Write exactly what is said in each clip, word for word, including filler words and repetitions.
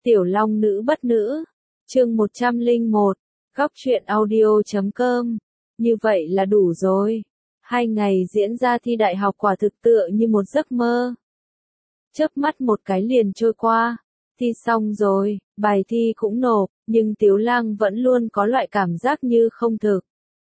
Tiểu Long Nữ Bất Nữ, chương một trăm lẻ một, góc truyện audio chấm com. Như vậy là đủ rồi. Hai ngày diễn ra thi đại học quả thực tựa như một giấc mơ. Chớp mắt một cái liền trôi qua. Thi xong rồi, bài thi cũng nộp, nhưng Tiếu Lang vẫn luôn có loại cảm giác như không thực.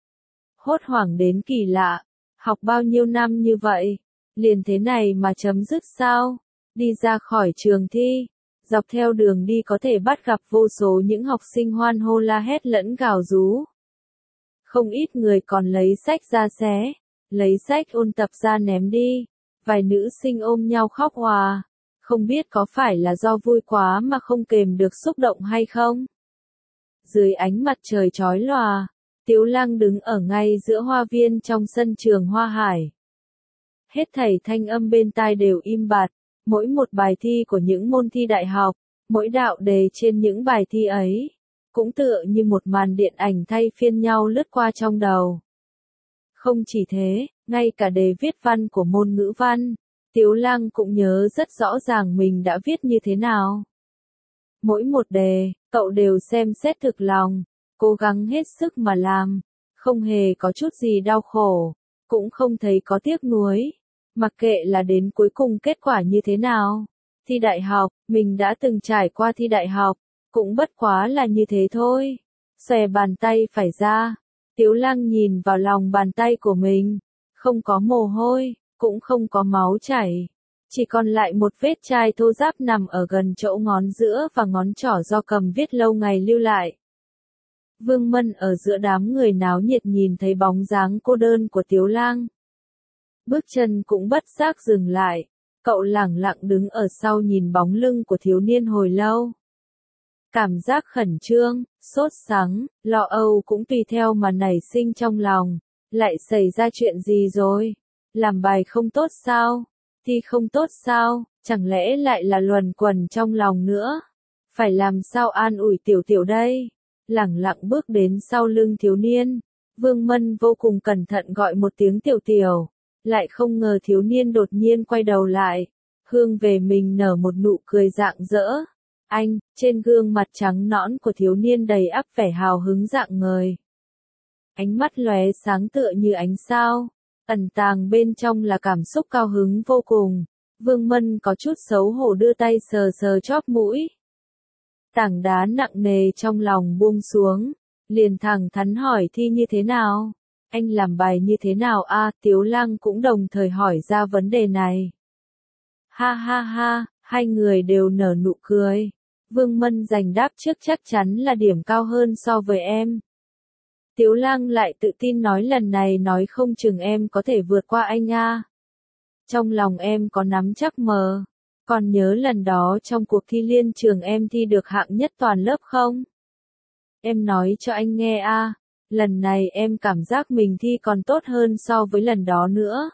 Hốt hoảng đến kỳ lạ. Học bao nhiêu năm như vậy, liền thế này mà chấm dứt sao? Đi ra khỏi trường thi, dọc theo đường đi có thể bắt gặp vô số những học sinh hoan hô la hét lẫn gào rú. Không ít người còn lấy sách ra xé, lấy sách ôn tập ra ném đi. Vài nữ sinh ôm nhau khóc òa. Không biết có phải là do vui quá mà không kềm được xúc động hay không? Dưới ánh mặt trời chói lòa, Tiếu Lang đứng ở ngay giữa hoa viên trong sân trường Hoa Hải. Hết thảy thanh âm bên tai đều im bặt, mỗi một bài thi của những môn thi đại học, mỗi đạo đề trên những bài thi ấy, cũng tựa như một màn điện ảnh thay phiên nhau lướt qua trong đầu. Không chỉ thế, ngay cả đề viết văn của môn ngữ văn, Tiếu Lang cũng nhớ rất rõ ràng mình đã viết như thế nào. Mỗi một đề, cậu đều xem xét thực lòng, cố gắng hết sức mà làm, không hề có chút gì đau khổ, cũng không thấy có tiếc nuối, mặc kệ là đến cuối cùng kết quả như thế nào. Thi đại học, mình đã từng trải qua thi đại học, cũng bất quá là như thế thôi. Xòe bàn tay phải ra, Tiếu Lang nhìn vào lòng bàn tay của mình, không có mồ hôi, cũng không có máu chảy, chỉ còn lại một vết chai thô ráp nằm ở gần chỗ ngón giữa và ngón trỏ do cầm viết lâu ngày lưu lại. Vương Mân ở giữa đám người náo nhiệt nhìn thấy bóng dáng cô đơn của Tiếu Lang. Bước chân cũng bất giác dừng lại, cậu lẳng lặng đứng ở sau nhìn bóng lưng của thiếu niên hồi lâu. Cảm giác khẩn trương, sốt sắng, lo âu cũng tùy theo mà nảy sinh trong lòng. Lại xảy ra chuyện gì rồi? Làm bài không tốt sao? Thi không tốt sao? Chẳng lẽ lại là luẩn quẩn trong lòng nữa? Phải làm sao an ủi tiểu tiểu đây? Lẳng lặng bước đến sau lưng thiếu niên, Vương Mân vô cùng cẩn thận gọi một tiếng tiểu tiểu, lại không ngờ thiếu niên đột nhiên quay đầu lại, hướng về mình nở một nụ cười rạng rỡ. Anh, trên gương mặt trắng nõn của thiếu niên đầy ắp vẻ hào hứng rạng ngời. Ánh mắt lóe sáng tựa như ánh sao, ẩn tàng bên trong là cảm xúc cao hứng vô cùng. Vương Mân có chút xấu hổ đưa tay sờ sờ chóp mũi. Tảng đá nặng nề trong lòng buông xuống, liền thẳng thắn hỏi thi như thế nào? Anh làm bài như thế nào a? À, Tiếu Lang cũng đồng thời hỏi ra vấn đề này. Ha ha ha, hai người đều nở nụ cười. Vương Mân giành đáp trước chắc chắn là điểm cao hơn so với em. Tiếu Lang lại tự tin nói lần này nói không chừng em có thể vượt qua anh a. Trong lòng em có nắm chắc mờ. Còn nhớ lần đó trong cuộc thi liên trường em thi được hạng nhất toàn lớp không? Em nói cho anh nghe a, lần này em cảm giác mình thi còn tốt hơn so với lần đó nữa.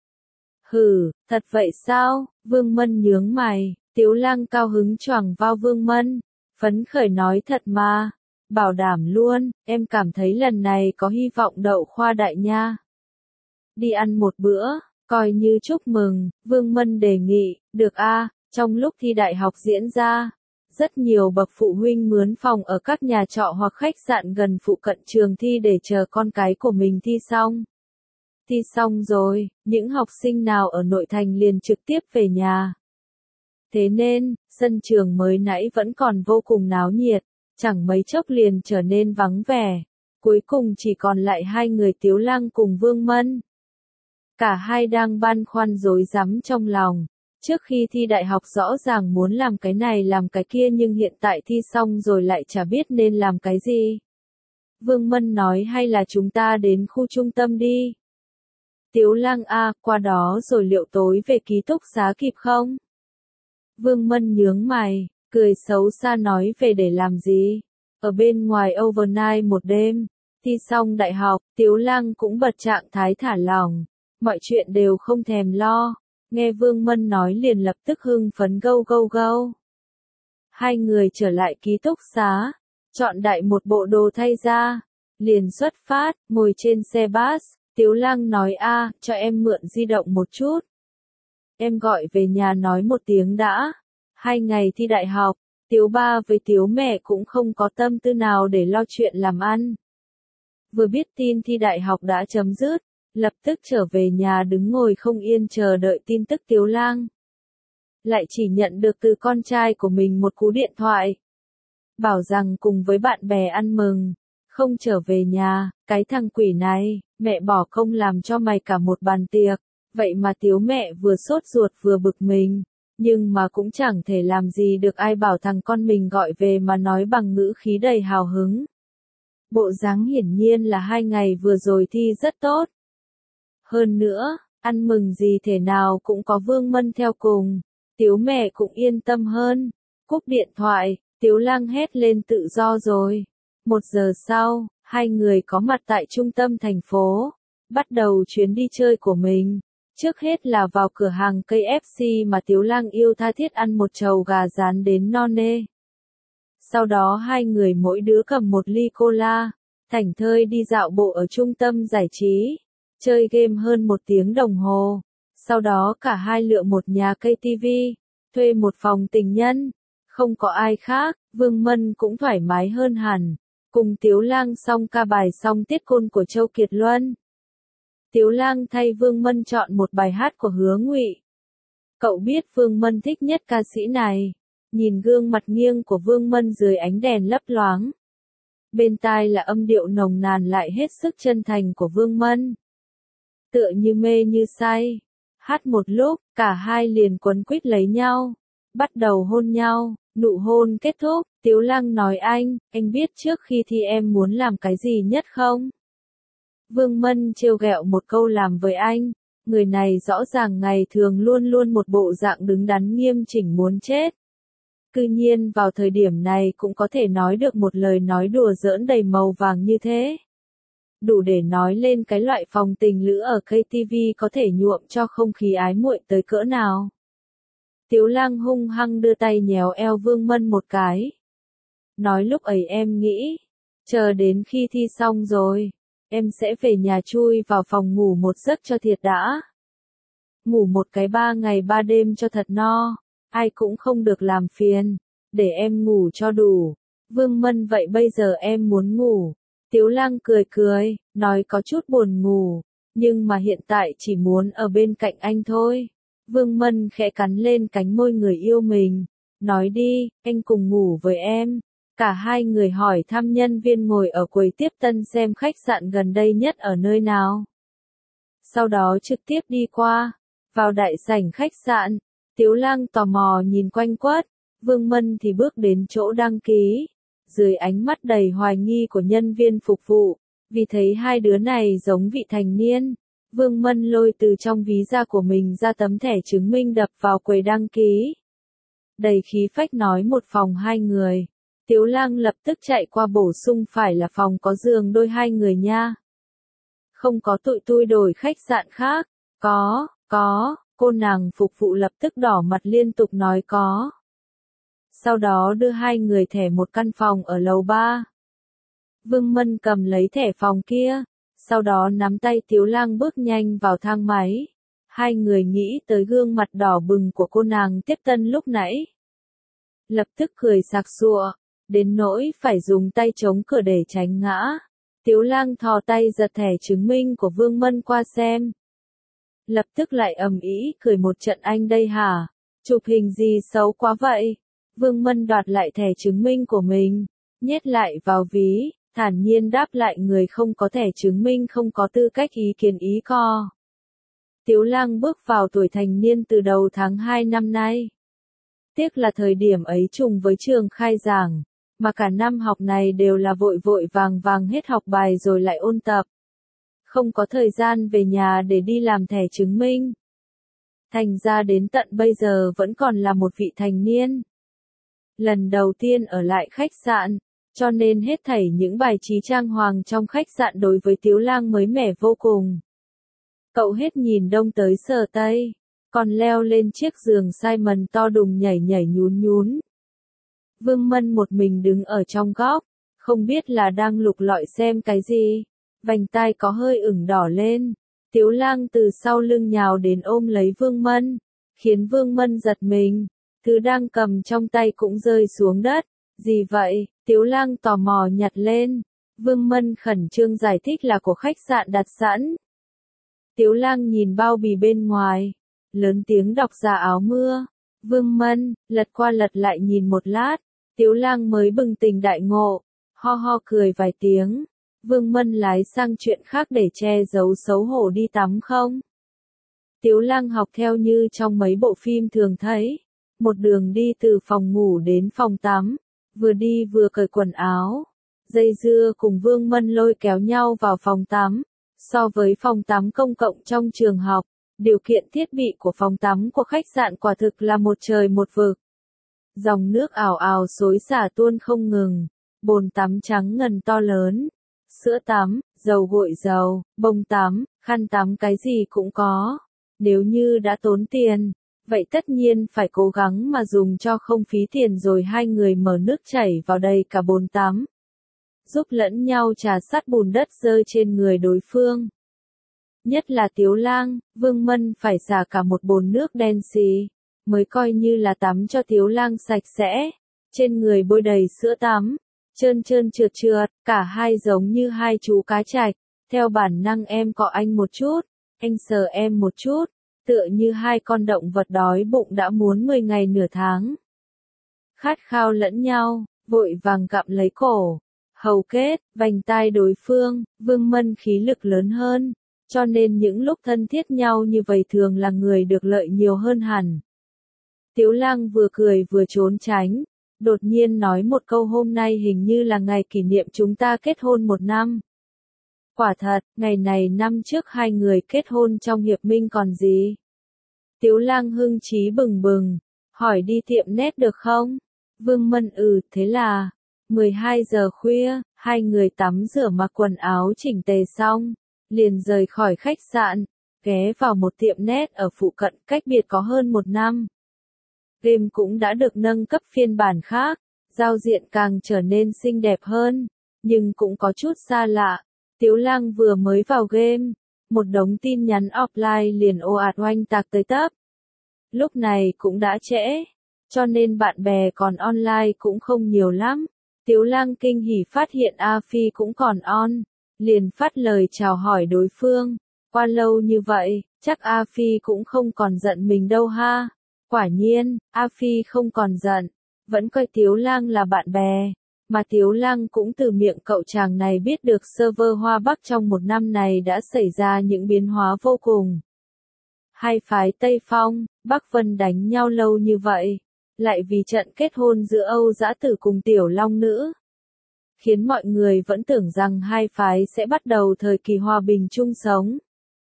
Hừ, thật vậy sao? Vương Mân nhướng mày, Tiếu Lang cao hứng choàng vào Vương Mân, phấn khởi nói thật mà, bảo đảm luôn, em cảm thấy lần này có hy vọng đậu khoa đại nha. Đi ăn một bữa, coi như chúc mừng, Vương Mân đề nghị, được a. Trong lúc thi đại học diễn ra, rất nhiều bậc phụ huynh mướn phòng ở các nhà trọ hoặc khách sạn gần phụ cận trường thi để chờ con cái của mình thi xong. Thi xong rồi, những học sinh nào ở nội thành liền trực tiếp về nhà. Thế nên, sân trường mới nãy vẫn còn vô cùng náo nhiệt, chẳng mấy chốc liền trở nên vắng vẻ. Cuối cùng chỉ còn lại hai người Tiếu Lang cùng Vương Mân. Cả hai đang băn khoăn rối rắm trong lòng. Trước khi thi đại học rõ ràng muốn làm cái này làm cái kia nhưng hiện tại thi xong rồi lại chả biết nên làm cái gì. Vương Mân nói hay là chúng ta đến khu trung tâm đi. Tiếu Lang a, qua đó rồi liệu tối về ký túc xá kịp không? Vương Mân nhướng mày, cười xấu xa nói về để làm gì? Ở bên ngoài overnight một đêm, thi xong đại học, Tiếu Lang cũng bật trạng thái thả lỏng, mọi chuyện đều không thèm lo. Nghe Vương Mân nói liền lập tức hưng phấn gâu gâu gâu. Hai người trở lại ký túc xá, chọn đại một bộ đồ thay ra, liền xuất phát, ngồi trên xe bus, Tiếu Lang nói a, cho em mượn di động một chút. Em gọi về nhà nói một tiếng đã, hai ngày thi đại học, Tiếu ba với Tiếu mẹ cũng không có tâm tư nào để lo chuyện làm ăn. Vừa biết tin thi đại học đã chấm dứt, lập tức trở về nhà đứng ngồi không yên chờ đợi tin tức Tiếu Lang. Lại chỉ nhận được từ con trai của mình một cú điện thoại. Bảo rằng cùng với bạn bè ăn mừng, không trở về nhà, cái thằng quỷ này, mẹ bỏ công làm cho mày cả một bàn tiệc, vậy mà Tiếu mẹ vừa sốt ruột vừa bực mình, nhưng mà cũng chẳng thể làm gì được ai bảo thằng con mình gọi về mà nói bằng ngữ khí đầy hào hứng. Bộ dáng hiển nhiên là hai ngày vừa rồi thi rất tốt. Hơn nữa, ăn mừng gì thể nào cũng có Vương Mân theo cùng, Tiếu mẹ cũng yên tâm hơn. Cúp điện thoại, Tiếu Lang hét lên tự do rồi. Một giờ sau, hai người có mặt tại trung tâm thành phố, bắt đầu chuyến đi chơi của mình. Trước hết là vào cửa hàng ca ép xê mà Tiếu Lang yêu tha thiết ăn một chầu gà rán đến no nê. Sau đó hai người mỗi đứa cầm một ly cola, thảnh thơi đi dạo bộ ở trung tâm giải trí, chơi game hơn một tiếng đồng hồ. Sau đó cả hai lựa một nhà ca tê vê, thuê một phòng tình nhân. Không có ai khác, Vương Mân cũng thoải mái hơn hẳn. Cùng Tiếu Lang xong ca bài xong tiết côn của Châu Kiệt Luân. Tiếu Lang thay Vương Mân chọn một bài hát của Hứa Ngụy. Cậu biết Vương Mân thích nhất ca sĩ này. Nhìn gương mặt nghiêng của Vương Mân dưới ánh đèn lấp loáng. Bên tai là âm điệu nồng nàn lại hết sức chân thành của Vương Mân. Tựa như mê như say. Hát một lúc, cả hai liền quấn quýt lấy nhau. Bắt đầu hôn nhau, nụ hôn kết thúc, Tiếu Lang nói anh, anh biết trước khi thi em muốn làm cái gì nhất không? Vương Mân trêu ghẹo một câu làm với anh, người này rõ ràng ngày thường luôn luôn một bộ dạng đứng đắn nghiêm chỉnh muốn chết. Cư nhiên vào thời điểm này cũng có thể nói được một lời nói đùa giỡn đầy màu vàng như thế. Đủ để nói lên cái loại phòng tình lữ ở ca tê vê có thể nhuộm cho không khí ái muội tới cỡ nào. Tiếu Lang hung hăng đưa tay nhéo eo Vương Mân một cái. Nói lúc ấy em nghĩ, chờ đến khi thi xong rồi, em sẽ về nhà chui vào phòng ngủ một giấc cho thiệt đã. Ngủ một cái ba ngày ba đêm cho thật no, ai cũng không được làm phiền, để em ngủ cho đủ. Vương Mân vậy bây giờ em muốn ngủ. Tiếu Lang cười cười, nói có chút buồn ngủ, nhưng mà hiện tại chỉ muốn ở bên cạnh anh thôi. Vương Mân khẽ cắn lên cánh môi người yêu mình, nói đi, anh cùng ngủ với em. Cả hai người hỏi thăm nhân viên ngồi ở quầy tiếp tân xem khách sạn gần đây nhất ở nơi nào. Sau đó trực tiếp đi qua, vào đại sảnh khách sạn, Tiếu Lang tò mò nhìn quanh quất, Vương Mân thì bước đến chỗ đăng ký. Dưới ánh mắt đầy hoài nghi của nhân viên phục vụ, vì thấy hai đứa này giống vị thành niên, Vương Mân lôi từ trong ví da của mình ra tấm thẻ chứng minh đập vào quầy đăng ký. Đầy khí phách nói một phòng hai người. Tiếu Lang lập tức chạy qua bổ sung phải là phòng có giường đôi hai người nha. Không có tụi tui đổi khách sạn khác. Có, có, cô nàng phục vụ lập tức đỏ mặt liên tục nói có. Sau đó đưa hai người thẻ một căn phòng ở lầu ba. Vương Mân cầm lấy thẻ phòng kia, sau đó nắm tay Tiếu Lang bước nhanh vào thang máy. Hai người nghĩ tới gương mặt đỏ bừng của cô nàng tiếp tân lúc nãy. Lập tức cười sặc sụa, đến nỗi phải dùng tay chống cửa để tránh ngã. Tiếu Lang thò tay giật thẻ chứng minh của Vương Mân qua xem. Lập tức lại ầm ĩ cười một trận anh đây hả? Chụp hình gì xấu quá vậy? Vương Mân đoạt lại thẻ chứng minh của mình, nhét lại vào ví, thản nhiên đáp lại người không có thẻ chứng minh không có tư cách ý kiến ý co. Tiếu Lang bước vào tuổi thành niên từ đầu tháng hai năm nay. Tiếc là thời điểm ấy trùng với trường khai giảng, mà cả năm học này đều là vội vội vàng vàng hết học bài rồi lại ôn tập. Không có thời gian về nhà để đi làm thẻ chứng minh. Thành ra đến tận bây giờ vẫn còn là một vị thành niên. Lần đầu tiên ở lại khách sạn, cho nên hết thảy những bài trí trang hoàng trong khách sạn đối với Tiếu Lang mới mẻ vô cùng. Cậu hết nhìn đông tới sờ tây, còn leo lên chiếc giường Simon to đùng nhảy nhảy nhún nhún. Vương Mân một mình đứng ở trong góc, không biết là đang lục lọi xem cái gì, vành tai có hơi ửng đỏ lên. Tiếu Lang từ sau lưng nhào đến ôm lấy Vương Mân, khiến Vương Mân giật mình. thứ đang cầm trong tay cũng rơi xuống đất. Gì vậy? Tiếu Lang tò mò nhặt lên. Vương Mân khẩn trương giải thích là của khách sạn đặt sẵn. Tiếu Lang nhìn bao bì bên ngoài, lớn tiếng đọc ra áo mưa. Vương Mân, lật qua lật lại nhìn một lát, Tiếu Lang mới bừng tỉnh đại ngộ, ho ho cười vài tiếng. Vương Mân lái sang chuyện khác để che giấu xấu hổ đi tắm không? Tiếu Lang học theo như trong mấy bộ phim thường thấy, một đường đi từ phòng ngủ đến phòng tắm, vừa đi vừa cởi quần áo, dây dưa cùng Vương Mân lôi kéo nhau vào phòng tắm. So với phòng tắm công cộng trong trường học, điều kiện thiết bị của phòng tắm của khách sạn quả thực là một trời một vực. Dòng nước ào ào xối xả tuôn không ngừng, bồn tắm trắng ngần to lớn, sữa tắm, dầu gội dầu, bông tắm, khăn tắm cái gì cũng có. Nếu như đã tốn tiền, vậy tất nhiên phải cố gắng mà dùng cho không phí tiền rồi hai người mở nước chảy vào đầy cả bồn tắm, giúp lẫn nhau trà sát bùn đất rơi trên người đối phương. Nhất là Tiếu Lang, Vương Mân phải xả cả một bồn nước đen xì, mới coi như là tắm cho Tiếu Lang sạch sẽ. Trên người bôi đầy sữa tắm, trơn trơn trượt trượt, cả hai giống như hai chú cá trạch. Theo bản năng em cọ anh một chút, anh sờ em một chút, tựa như hai con động vật đói bụng đã muốn mười ngày nửa tháng. Khát khao lẫn nhau, vội vàng gặm lấy cổ, hầu kết, vành tai đối phương. Vương Mân khí lực lớn hơn, cho nên những lúc thân thiết nhau như vậy thường là người được lợi nhiều hơn hẳn. Tiếu Lang vừa cười vừa trốn tránh, đột nhiên nói một câu hôm nay hình như là ngày kỷ niệm chúng ta kết hôn một năm. Quả thật, ngày này năm trước hai người kết hôn trong hiệp minh còn gì. Tiếu Lang hưng trí bừng bừng, hỏi đi tiệm nét được không? Vương Mân ừ, thế là, mười hai giờ khuya, hai người tắm rửa mặc quần áo chỉnh tề xong, liền rời khỏi khách sạn, ghé vào một tiệm nét ở phụ cận cách biệt có hơn một năm. Game cũng đã được nâng cấp phiên bản khác, giao diện càng trở nên xinh đẹp hơn, nhưng cũng có chút xa lạ. Tiếu Lang vừa mới vào game, một đống tin nhắn offline liền ồ ạt oanh tạc tới tấp. Lúc này cũng đã trễ, cho nên bạn bè còn online cũng không nhiều lắm. Tiếu Lang kinh hỉ phát hiện A Phi cũng còn on, liền phát lời chào hỏi đối phương. Qua lâu như vậy, chắc A Phi cũng không còn giận mình đâu ha. Quả nhiên, A Phi không còn giận, vẫn coi Tiếu Lang là bạn bè. Mà Tiếu Lang cũng từ miệng cậu chàng này biết được server Hoa Bắc trong một năm này đã xảy ra những biến hóa vô cùng. Hai phái Tây Phong, Bắc Vân đánh nhau lâu như vậy, lại vì trận kết hôn giữa Âu Dã Tử cùng Tiểu Long Nữ, khiến mọi người vẫn tưởng rằng hai phái sẽ bắt đầu thời kỳ hòa bình chung sống.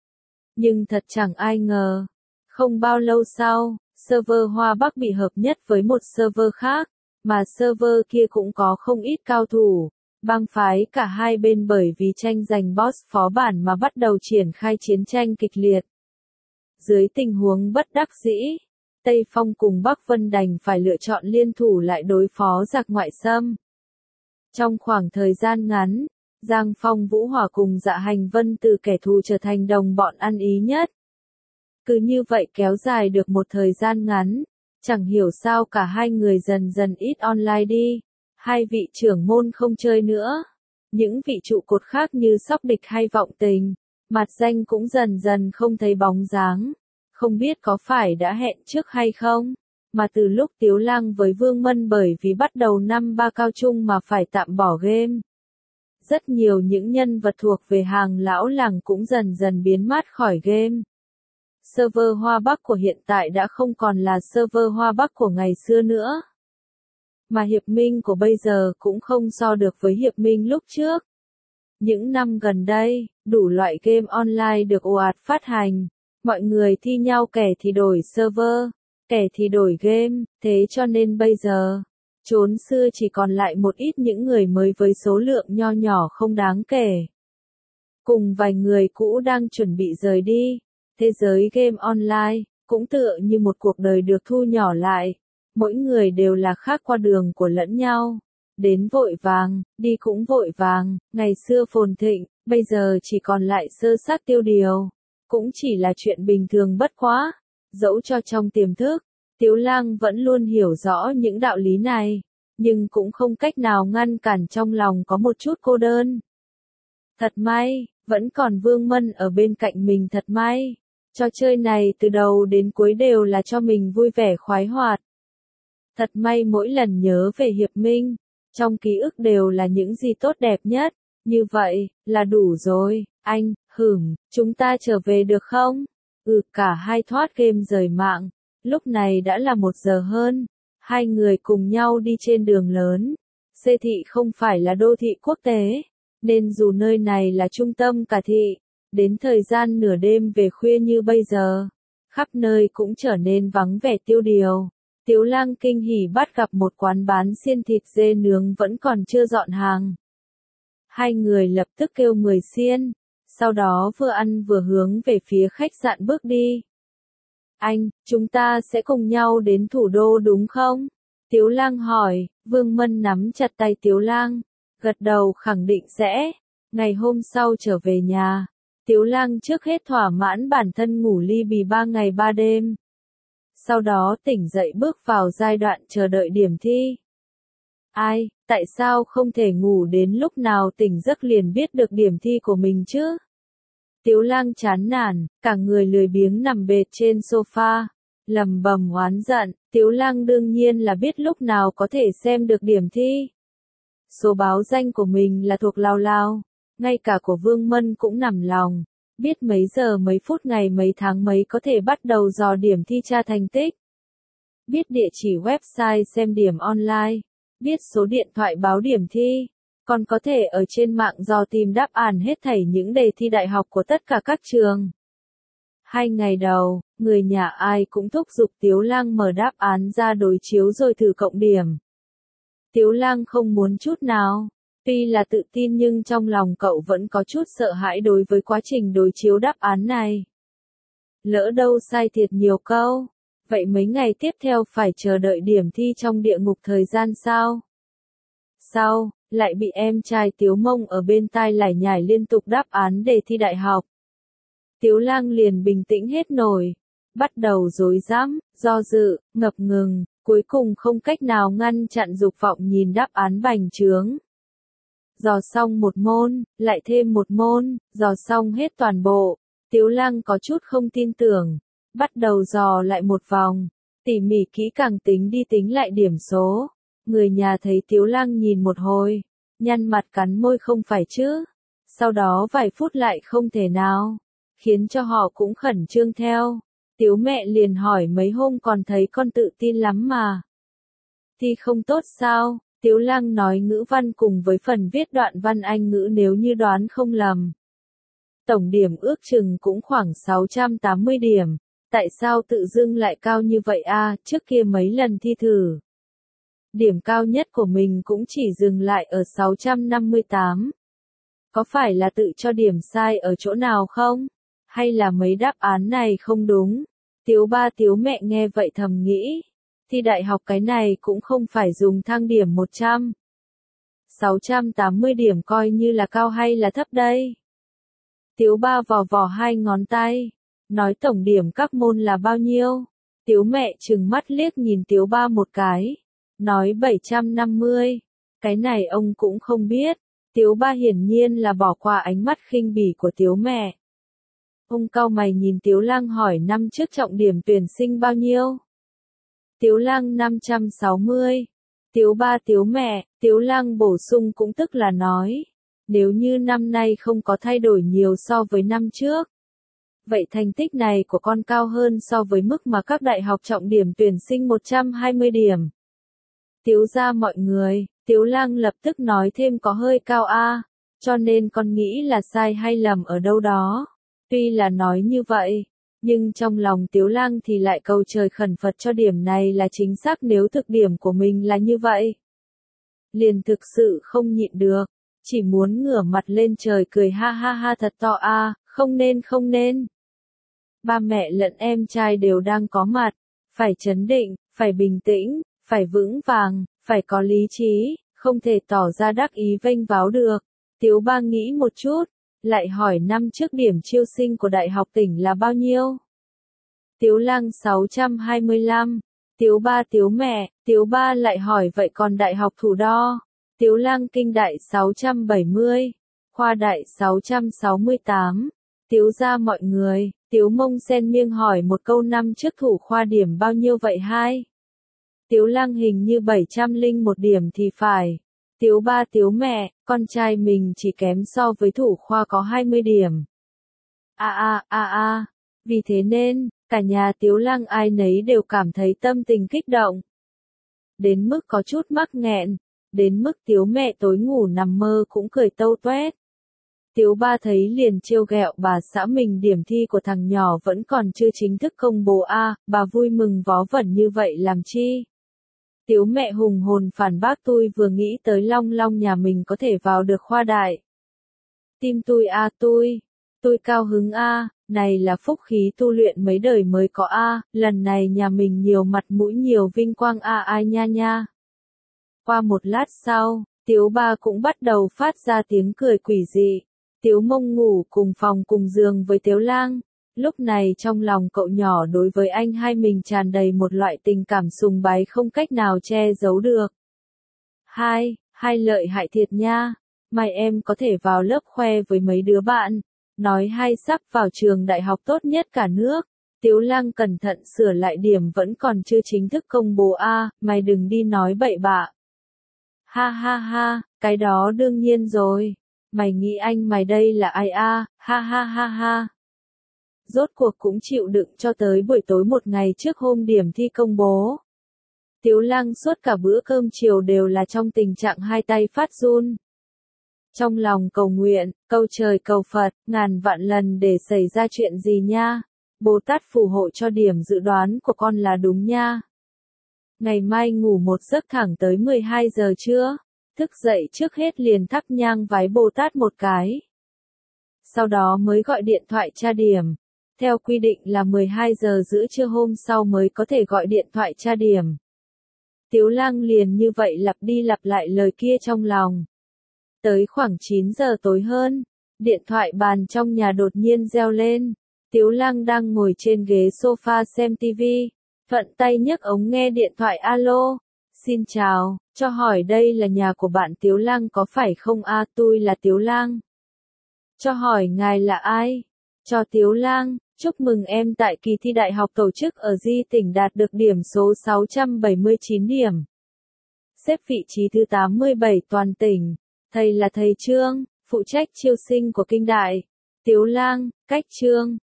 Nhưng thật chẳng ai ngờ, không bao lâu sau, server Hoa Bắc bị hợp nhất với một server khác, mà server kia cũng có không ít cao thủ, bang phái cả hai bên bởi vì tranh giành boss phó bản mà bắt đầu triển khai chiến tranh kịch liệt. Dưới tình huống bất đắc dĩ, Tây Phong cùng Bắc Vân đành phải lựa chọn liên thủ lại đối phó giặc ngoại xâm. Trong khoảng thời gian ngắn, Giang Phong Vũ Hỏa cùng Dạ Hành Vân từ kẻ thù trở thành đồng bọn ăn ý nhất. Cứ như vậy kéo dài được một thời gian ngắn, chẳng hiểu sao cả hai người dần dần ít online đi, hai vị trưởng môn không chơi nữa. Những vị trụ cột khác như Sóc Địch hay Vọng Tình, mặt danh cũng dần dần không thấy bóng dáng. Không biết có phải đã hẹn trước hay không, mà từ lúc Tiếu Lang với Vương Mân bởi vì bắt đầu năm ba cao trung mà phải tạm bỏ game. Rất nhiều những nhân vật thuộc về hàng lão làng cũng dần dần biến mất khỏi game. Server Hoa Bắc của hiện tại đã không còn là server Hoa Bắc của ngày xưa nữa. Mà hiệp minh của bây giờ cũng không so được với hiệp minh lúc trước. Những năm gần đây, đủ loại game online được ồ ạt phát hành. Mọi người thi nhau kẻ thì đổi server, kẻ thì đổi game, thế cho nên bây giờ, chốn xưa chỉ còn lại một ít những người mới với số lượng nho nhỏ không đáng kể. Cùng vài người cũ đang chuẩn bị rời đi, thế giới game online, cũng tựa như một cuộc đời được thu nhỏ lại. Mỗi người đều là khác qua đường của lẫn nhau. Đến vội vàng, đi cũng vội vàng, ngày xưa phồn thịnh, bây giờ chỉ còn lại sơ sát tiêu điều. Cũng chỉ là chuyện bình thường bất quá, dẫu cho trong tiềm thức, Tiếu Lang vẫn luôn hiểu rõ những đạo lý này, nhưng cũng không cách nào ngăn cản trong lòng có một chút cô đơn. Thật may, vẫn còn Vương Mân ở bên cạnh mình, thật may. Trò chơi này từ đầu đến cuối đều là cho mình vui vẻ khoái hoạt. Thật may mỗi lần nhớ về Hiệp Minh, trong ký ức đều là những gì tốt đẹp nhất. Như vậy, là đủ rồi, anh, hửm, chúng ta trở về được không? Ừ, cả hai thoát game rời mạng. Lúc này đã là một giờ hơn. Hai người cùng nhau đi trên đường lớn. Xê thị không phải là đô thị quốc tế, nên dù nơi này là trung tâm cả thị, đến thời gian nửa đêm về khuya như bây giờ, khắp nơi cũng trở nên vắng vẻ tiêu điều. Tiếu Lang kinh hỉ bắt gặp một quán bán xiên thịt dê nướng vẫn còn chưa dọn hàng. Hai người lập tức kêu mười xiên, sau đó vừa ăn vừa hướng về phía khách sạn bước đi. Anh, chúng ta sẽ cùng nhau đến thủ đô đúng không? Tiếu Lang hỏi. Vương Mân nắm chặt tay Tiếu Lang, gật đầu khẳng định sẽ. Ngày hôm sau trở về nhà, Tiếu Lang trước hết thỏa mãn bản thân ngủ li bì ba ngày ba đêm. Sau đó tỉnh dậy bước vào giai đoạn chờ đợi điểm thi. Ai, tại sao không thể ngủ đến lúc nào tỉnh giấc liền biết được điểm thi của mình chứ? Tiếu Lang chán nản, cả người lười biếng nằm bệt trên sofa, lầm bầm oán giận. Tiếu Lang đương nhiên là biết lúc nào có thể xem được điểm thi. Số báo danh của mình là thuộc Lao Lao, ngay cả của Vương Mân cũng nằm lòng, biết mấy giờ mấy phút ngày mấy tháng mấy có thể bắt đầu dò điểm thi tra thành tích. Biết địa chỉ website xem điểm online, biết số điện thoại báo điểm thi, còn có thể ở trên mạng dò tìm đáp án hết thảy những đề thi đại học của tất cả các trường. Hai ngày đầu, người nhà ai cũng thúc giục Tiếu Lang mở đáp án ra đối chiếu rồi thử cộng điểm. Tiếu Lang không muốn chút nào. Tuy là tự tin nhưng trong lòng cậu vẫn có chút sợ hãi đối với quá trình đối chiếu đáp án này. Lỡ đâu sai thiệt nhiều câu, vậy mấy ngày tiếp theo phải chờ đợi điểm thi trong địa ngục thời gian sao? Sau, lại bị em trai Tiếu Mông ở bên tai lải nhải liên tục đáp án đề thi đại học. Tiếu Lang liền bình tĩnh hết nổi, bắt đầu rối rắm, do dự, ngập ngừng, cuối cùng không cách nào ngăn chặn dục vọng nhìn đáp án bành trướng. Dò xong một môn, lại thêm một môn, dò xong hết toàn bộ. Tiếu Lang có chút không tin tưởng, bắt đầu dò lại một vòng, tỉ mỉ kỹ càng tính đi tính lại điểm số. Người nhà thấy Tiếu Lang nhìn một hồi, nhăn mặt cắn môi không phải chứ. Sau đó vài phút lại không thể nào, khiến cho họ cũng khẩn trương theo. Tiếu mẹ liền hỏi mấy hôm còn thấy con tự tin lắm mà. Thi không tốt sao? Tiếu Lang nói ngữ văn cùng với phần viết đoạn văn Anh ngữ nếu như đoán không lầm. Tổng điểm ước chừng cũng khoảng sáu trăm tám mươi điểm. Tại sao tự dưng lại cao như vậy a? Trước kia mấy lần thi thử, điểm cao nhất của mình cũng chỉ dừng lại ở sáu trăm năm mươi tám. Có phải là tự cho điểm sai ở chỗ nào không? Hay là mấy đáp án này không đúng? Tiếu ba Tiếu mẹ nghe vậy thầm nghĩ. Thi đại học cái này cũng không phải dùng thang điểm một trăm. sáu trăm tám mươi điểm coi như là cao hay là thấp đây? Tiếu ba vò vò hai ngón tay, nói tổng điểm các môn là bao nhiêu? Tiếu mẹ trừng mắt liếc nhìn Tiếu ba một cái, nói bảy trăm năm mươi. Cái này ông cũng không biết. Tiếu ba hiển nhiên là bỏ qua ánh mắt khinh bỉ của Tiếu mẹ. Ông cau mày nhìn Tiếu Lang hỏi năm trước trọng điểm tuyển sinh bao nhiêu? Tiếu Lang năm trăm sáu mươi. Tiếu ba Tiếu mẹ, Tiếu Lang bổ sung cũng tức là nói, nếu như năm nay không có thay đổi nhiều so với năm trước, vậy thành tích này của con cao hơn so với mức mà các đại học trọng điểm tuyển sinh một trăm hai mươi điểm. Tiếu ra mọi người, Tiếu Lang lập tức nói thêm có hơi cao a, cho nên con nghĩ là sai hay lầm ở đâu đó. Tuy là nói như vậy, nhưng trong lòng Tiếu Lang thì lại cầu trời khẩn Phật cho điểm này là chính xác nếu thực điểm của mình là như vậy. Liền thực sự không nhịn được, chỉ muốn ngửa mặt lên trời cười ha ha ha thật to a, không nên không nên. Ba mẹ lẫn em trai đều đang có mặt, phải trấn định, phải bình tĩnh, phải vững vàng, phải có lý trí, không thể tỏ ra đắc ý vênh váo được. Tiếu ba nghĩ một chút, lại hỏi năm trước điểm chiêu sinh của Đại học tỉnh là bao nhiêu? Tiếu Lang sáu trăm hai mươi lăm. Tiếu ba tiếu mẹ, Tiếu ba lại hỏi vậy còn đại học Thủ Đo? Tiếu Lang kinh đại sáu trăm bảy mươi, khoa đại sáu trăm sáu mươi tám. Tiếu gia mọi người, Tiếu Mông xen miêng hỏi một câu năm trước thủ khoa điểm bao nhiêu vậy hai? Tiếu Lang hình như bảy trăm linh một điểm thì phải. Tiếu ba tiếu mẹ, con trai mình chỉ kém so với thủ khoa có hai mươi điểm. A a a a, vì thế nên, cả nhà Tiếu Lang ai nấy đều cảm thấy tâm tình kích động. Đến mức có chút mắc nghẹn, đến mức Tiếu mẹ tối ngủ nằm mơ cũng cười tâu toét. Tiếu ba thấy liền trêu ghẹo bà xã mình điểm thi của thằng nhỏ vẫn còn chưa chính thức công bố a, bà vui mừng vó vẩn như vậy làm chi? Tiếu mẹ hùng hồn phản bác tôi vừa nghĩ tới long long nhà mình có thể vào được khoa đại. Tim tôi a tôi, tôi cao hứng a, này là phúc khí tu luyện mấy đời mới có a, lần này nhà mình nhiều mặt mũi nhiều vinh quang a ai nha nha. Qua một lát sau, Tiếu ba cũng bắt đầu phát ra tiếng cười quỷ dị. Tiếu Mông ngủ cùng phòng cùng giường với Tiếu Lang. Lúc này trong lòng cậu nhỏ đối với anh hai mình tràn đầy một loại tình cảm sùng bái không cách nào che giấu được. Hai, hai lợi hại thiệt nha. Mai em có thể vào lớp khoe với mấy đứa bạn. Nói hai sắp vào trường đại học tốt nhất cả nước. Tiếu Lang cẩn thận sửa lại điểm vẫn còn chưa chính thức công bố a, mày đừng đi nói bậy bạ. Ha ha ha, cái đó đương nhiên rồi. Mày nghĩ anh mày đây là ai a, ha ha ha ha. Rốt cuộc cũng chịu đựng cho tới buổi tối một ngày trước hôm điểm thi công bố. Tiếu Lang suốt cả bữa cơm chiều đều là trong tình trạng hai tay phát run. Trong lòng cầu nguyện, cầu trời cầu Phật, ngàn vạn lần để xảy ra chuyện gì nha. Bồ Tát phù hộ cho điểm dự đoán của con là đúng nha. Ngày mai ngủ một giấc thẳng tới mười hai giờ trưa. Thức dậy trước hết liền thắp nhang vái Bồ Tát một cái. Sau đó mới gọi điện thoại tra điểm. Theo quy định là mười hai giờ giữa trưa hôm sau mới có thể gọi điện thoại tra điểm. Tiếu Lang liền như vậy lặp đi lặp lại lời kia trong lòng. Tới khoảng chín giờ tối hơn, điện thoại bàn trong nhà đột nhiên reo lên. Tiếu Lang đang ngồi trên ghế sofa xem tivi, thuận tay nhấc ống nghe điện thoại alo. Xin chào, cho hỏi đây là nhà của bạn Tiếu Lang có phải không a, à, tôi là Tiếu Lang. Cho hỏi ngài là ai? Cho Tiếu Lang, chúc mừng em tại kỳ thi đại học tổ chức ở Di tỉnh đạt được điểm số sáu trăm bảy mươi chín điểm. Xếp vị trí thứ tám mươi bảy toàn tỉnh. Thầy là thầy Trương, phụ trách chiêu sinh của kinh đại. Tiếu Lang, cách Trương,